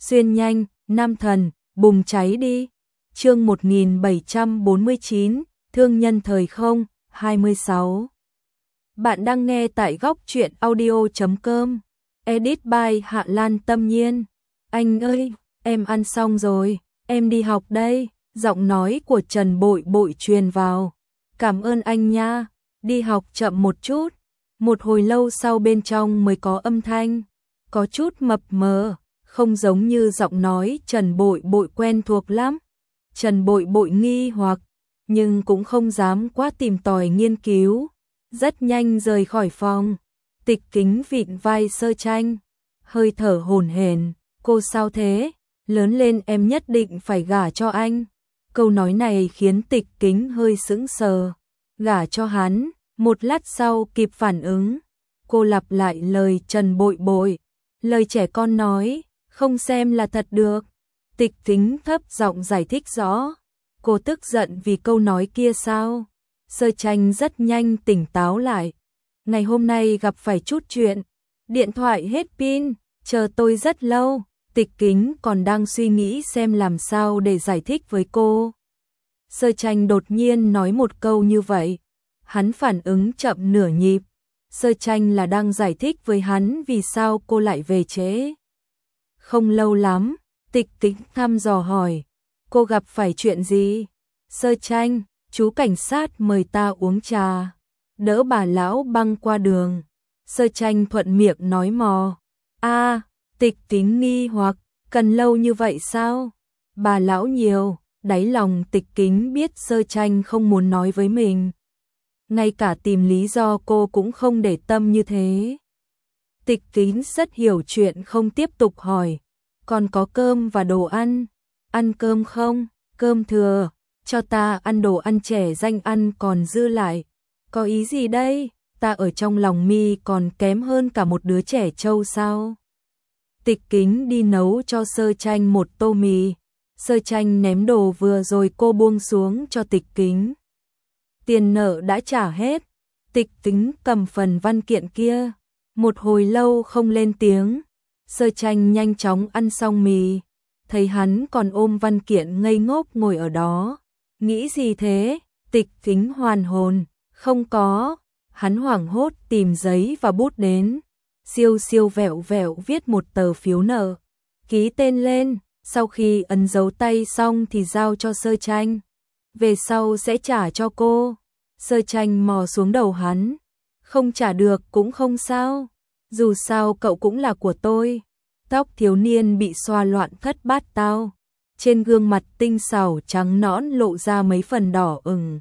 xuyên nhanh, nam thần, bùng cháy đi. Chương 1749, thương nhân thời không, 26. Bạn đang nghe tại góc truyện audio.com. Edit by Hạ Lan Tâm Nhiên. Anh ơi, em ăn xong rồi, em đi học đây. Giọng nói của Trần Bội Bội truyền vào. Cảm ơn anh nha, đi học chậm một chút. Một hồi lâu sau bên trong mới có âm thanh, có chút mập mờ, không giống như giọng nói Trần Bội Bội quen thuộc lắm. Trần Bội Bội nghi hoặc, nhưng cũng không dám quá tìm tòi nghiên cứu. Rất nhanh rời khỏi phòng, Tịch Kính vịn vai Sơ Tranh, hơi thở hổn hển, cô sao thế? Lớn lên em nhất định phải gả cho anh. Câu nói này khiến Tịch Kính hơi sững sờ. Gả cho hắn, một lát sau kịp phản ứng. Cô lặp lại lời Trần Bội Bội, lời trẻ con nói, không xem là thật được. Tịch Kính thấp giọng giải thích rõ. Cô tức giận vì câu nói kia sao? Sơ Tranh rất nhanh tỉnh táo lại. Ngày hôm nay gặp phải chút chuyện, điện thoại hết pin, chờ tôi rất lâu. Tịch Kính còn đang suy nghĩ xem làm sao để giải thích với cô. Sơ Tranh đột nhiên nói một câu như vậy, hắn phản ứng chậm nửa nhịp. Sơ Tranh là đang giải thích với hắn vì sao cô lại về trễ. Không lâu lắm, Tịch Kính thăm dò hỏi, cô gặp phải chuyện gì? Sơ Tranh, chú cảnh sát mời ta uống trà, đỡ bà lão băng qua đường. Sơ Tranh thuận miệng nói mò. Tịch Kính nghi hoặc, cần lâu như vậy sao? Bà lão nhiều, đáy lòng Tịch Kính biết Sơ Tranh không muốn nói với mình. Ngay cả tìm lý do cô cũng không để tâm như thế. Tịch Kính rất hiểu chuyện không tiếp tục hỏi. Còn có cơm và đồ ăn. Ăn cơm không? Cơm thừa. Cho ta ăn đồ ăn trẻ danh ăn còn dư lại. Có ý gì đây? Ta ở trong lòng mi còn kém hơn cả một đứa trẻ trâu sao? Tịch Kính đi nấu cho Sơ Tranh một tô mì. Sơ Tranh ném đồ vừa rồi cô buông xuống cho Tịch Kính. Tiền nợ đã trả hết. Tịch Kính cầm phần văn kiện kia. Một hồi lâu không lên tiếng. Sơ Tranh nhanh chóng ăn xong mì. Thấy hắn còn ôm văn kiện ngây ngốc ngồi ở đó. Nghĩ gì thế? Tịch Kính hoàn hồn. Không có. Hắn hoảng hốt tìm giấy và bút đến. Siêu siêu vẹo vẹo viết một tờ phiếu nợ. Ký tên lên. Sau khi ấn dấu tay xong thì giao cho Sơ Tranh. Về sau sẽ trả cho cô. Sơ Tranh mò xuống đầu hắn. Không trả được cũng không sao. Dù sao cậu cũng là của tôi. Tóc thiếu niên bị xoa loạn thất bát tao. Trên gương mặt tinh xảo trắng nõn lộ ra mấy phần đỏ ửng.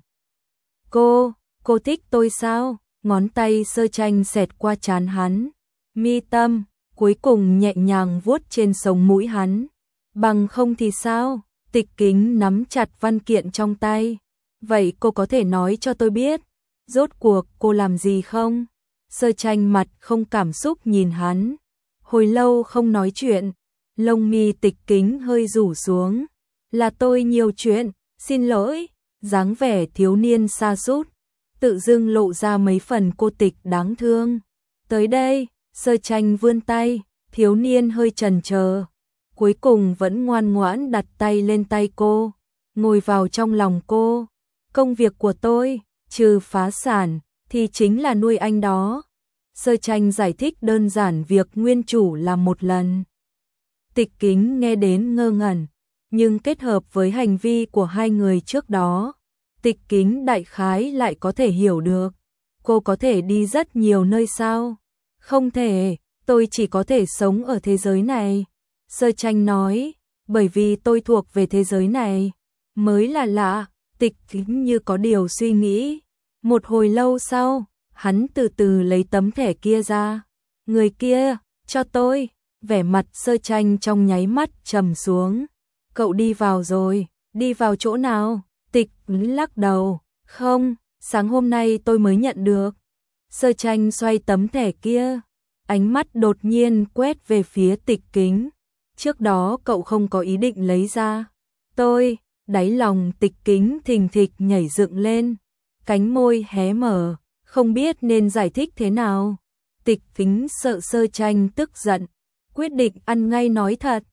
Cô thích tôi sao? Ngón tay Sơ Tranh xẹt qua trán hắn. Mi tâm, cuối cùng nhẹ nhàng vuốt trên sống mũi hắn. Bằng không thì sao? Tịch Kính nắm chặt văn kiện trong tay. Vậy cô có thể nói cho tôi biết, rốt cuộc cô làm gì không? Sơ Tranh mặt không cảm xúc nhìn hắn. Hồi lâu không nói chuyện, lông mi Tịch Kính hơi rủ xuống. Là tôi nhiều chuyện, xin lỗi. Dáng vẻ thiếu niên sa sút, tự dưng lộ ra mấy phần cô tịch đáng thương. Tới đây, Sơ Tranh vươn tay, thiếu niên hơi chần chờ. Cuối cùng vẫn ngoan ngoãn đặt tay lên tay cô, ngồi vào trong lòng cô. Công việc của tôi, trừ phá sản, thì chính là nuôi anh đó. Sơ Tranh giải thích đơn giản việc nguyên chủ làm một lần. Tịch Kính nghe đến ngơ ngẩn, nhưng kết hợp với hành vi của hai người trước đó, Tịch Kính đại khái lại có thể hiểu được. Cô có thể đi rất nhiều nơi sao? Không thể, tôi chỉ có thể sống ở thế giới này. Sơ Tranh nói, bởi vì tôi thuộc về thế giới này. Mới là lạ. Tịch Kính như có điều suy nghĩ. Một hồi lâu sau, hắn từ từ lấy tấm thẻ kia ra. Người kia, cho tôi. Vẻ mặt Sơ Tranh trong nháy mắt trầm xuống. Cậu đi vào rồi, đi vào chỗ nào? Tịch Kính lắc đầu. Không, sáng hôm nay tôi mới nhận được. Sơ Tranh xoay tấm thẻ kia. Ánh mắt đột nhiên quét về phía Tịch Kính. Trước đó cậu không có ý định lấy ra. Đáy lòng Tịch Kính thình thịch nhảy dựng lên. Cánh môi hé mở, không biết nên giải thích thế nào. Tịch Kính sợ Sơ Tranh tức giận, quyết định ăn ngay nói thật.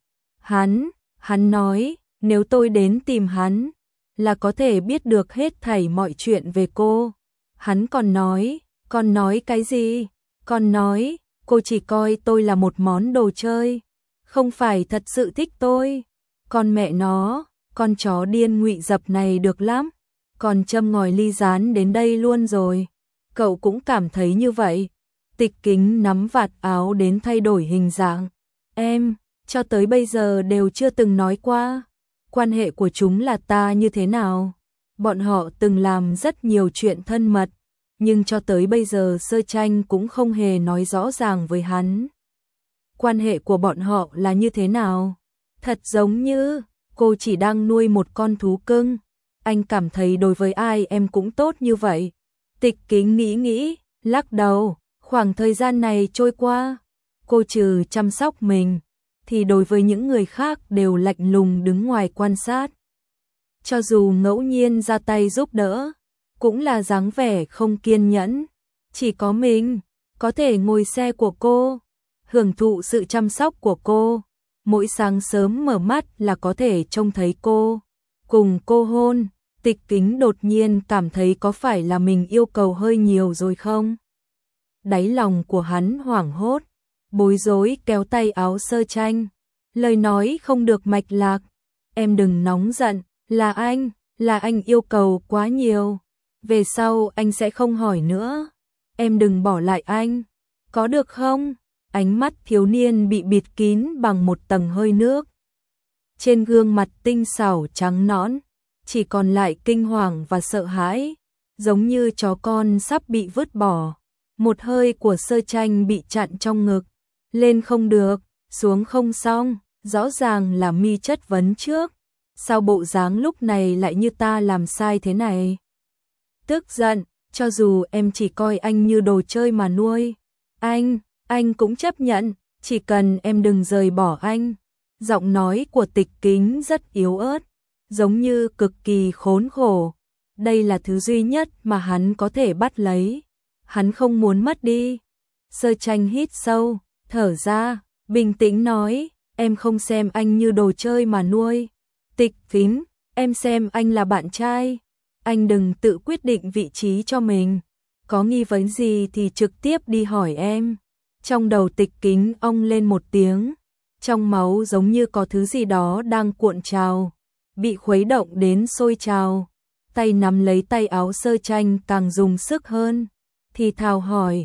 Hắn nói, nếu tôi đến tìm hắn, là có thể biết được hết thảy mọi chuyện về cô. Hắn còn nói cái gì? Còn nói, cô chỉ coi tôi là một món đồ chơi, không phải thật sự thích tôi. Con mẹ nó, con chó điên ngụy dập này được lắm, còn châm ngòi ly gián đến đây luôn rồi. Cậu cũng cảm thấy như vậy? Tịch Kính nắm vạt áo đến thay đổi hình dạng. Em, cho tới bây giờ đều chưa từng nói qua. Quan hệ của chúng là ta như thế nào? Bọn họ từng làm rất nhiều chuyện thân mật, nhưng cho tới bây giờ Sơ Tranh cũng không hề nói rõ ràng với hắn. Quan hệ của bọn họ là như thế nào? Thật giống như cô chỉ đang nuôi một con thú cưng. Anh cảm thấy đối với ai em cũng tốt như vậy. Tịch Kính nghĩ, lắc đầu. Khoảng thời gian này trôi qua, cô trừ chăm sóc mình, thì đối với những người khác đều lạnh lùng đứng ngoài quan sát. Cho dù ngẫu nhiên ra tay giúp đỡ, cũng là dáng vẻ không kiên nhẫn. Chỉ có mình có thể ngồi xe của cô, hưởng thụ sự chăm sóc của cô. Mỗi sáng sớm mở mắt là có thể trông thấy cô, cùng cô hôn. Tịch Kính đột nhiên cảm thấy có phải là mình yêu cầu hơi nhiều rồi không? Đáy lòng của hắn hoảng hốt, bối rối kéo tay áo Sơ Tranh. Lời nói không được mạch lạc. Em đừng nóng giận, là anh yêu cầu quá nhiều. Về sau anh sẽ không hỏi nữa. Em đừng bỏ lại anh, có được không? Ánh mắt thiếu niên bị bịt kín bằng một tầng hơi nước. Trên gương mặt tinh xảo trắng nõn, chỉ còn lại kinh hoàng và sợ hãi, giống như chó con sắp bị vứt bỏ. Một hơi của Sơ Tranh bị chặn trong ngực, lên không được, xuống không xong, rõ ràng là mi chất vấn trước. Sao bộ dáng lúc này lại như ta làm sai thế này? Tức giận, cho dù em chỉ coi anh như đồ chơi mà nuôi, anh cũng chấp nhận, chỉ cần em đừng rời bỏ anh. Giọng nói của Tịch Kính rất yếu ớt, giống như cực kỳ khốn khổ. Đây là thứ duy nhất mà hắn có thể bắt lấy. Hắn không muốn mất đi. Sơ Tranh hít sâu, thở ra, bình tĩnh nói, em không xem anh như đồ chơi mà nuôi. Tịch Kính, em xem anh là bạn trai. Anh đừng tự quyết định vị trí cho mình. Có nghi vấn gì thì trực tiếp đi hỏi em. Trong đầu Tịch Kính ong lên một tiếng. Trong máu giống như có thứ gì đó đang cuộn trào, bị khuấy động đến sôi trào. Tay nắm lấy tay áo Sơ Tranh càng dùng sức hơn. Thì thào hỏi,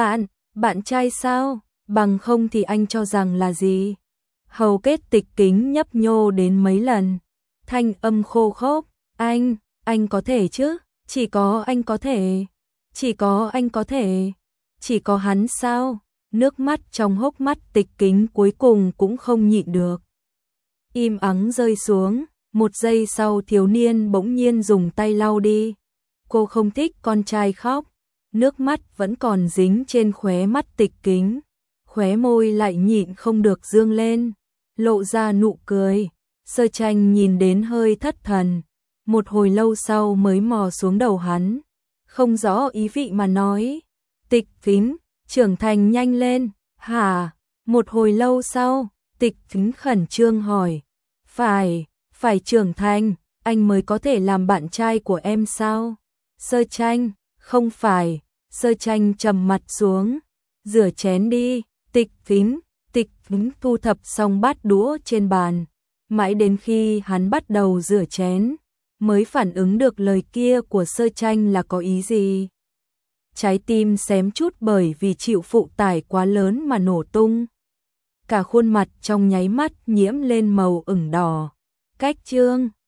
bạn trai sao? Bằng không thì anh cho rằng là gì? Hầu kết Tịch Kính nhấp nhô đến mấy lần. Thanh âm khô khốc, anh có thể chứ? Chỉ có anh có thể. Chỉ có anh có thể. Chỉ có hắn sao? Nước mắt trong hốc mắt Tịch Kính cuối cùng cũng không nhịn được. Im ắng rơi xuống, một giây sau thiếu niên bỗng nhiên dùng tay lau đi. Cô không thích con trai khóc, nước mắt vẫn còn dính trên khóe mắt Tịch Kính. Khóe môi lại nhịn không được dương lên, lộ ra nụ cười. Sơ Tranh nhìn đến hơi thất thần, một hồi lâu sau mới mò xuống đầu hắn, không rõ ý vị mà nói, Tịch Kính, trưởng thành nhanh lên. Hả? Một hồi lâu sau, Tịch Kính khẩn trương hỏi, phải trưởng thành, anh mới có thể làm bạn trai của em sao? Sơ Tranh, không phải. Sơ Tranh trầm mặt xuống, rửa chén đi. Tịch Kính thu thập xong bát đũa trên bàn, mãi đến khi hắn bắt đầu rửa chén, mới phản ứng được lời kia của Sơ Tranh là có ý gì. Trái tim xém chút bởi vì chịu phụ tải quá lớn mà nổ tung. Cả khuôn mặt trong nháy mắt nhiễm lên màu ửng đỏ. Cách chương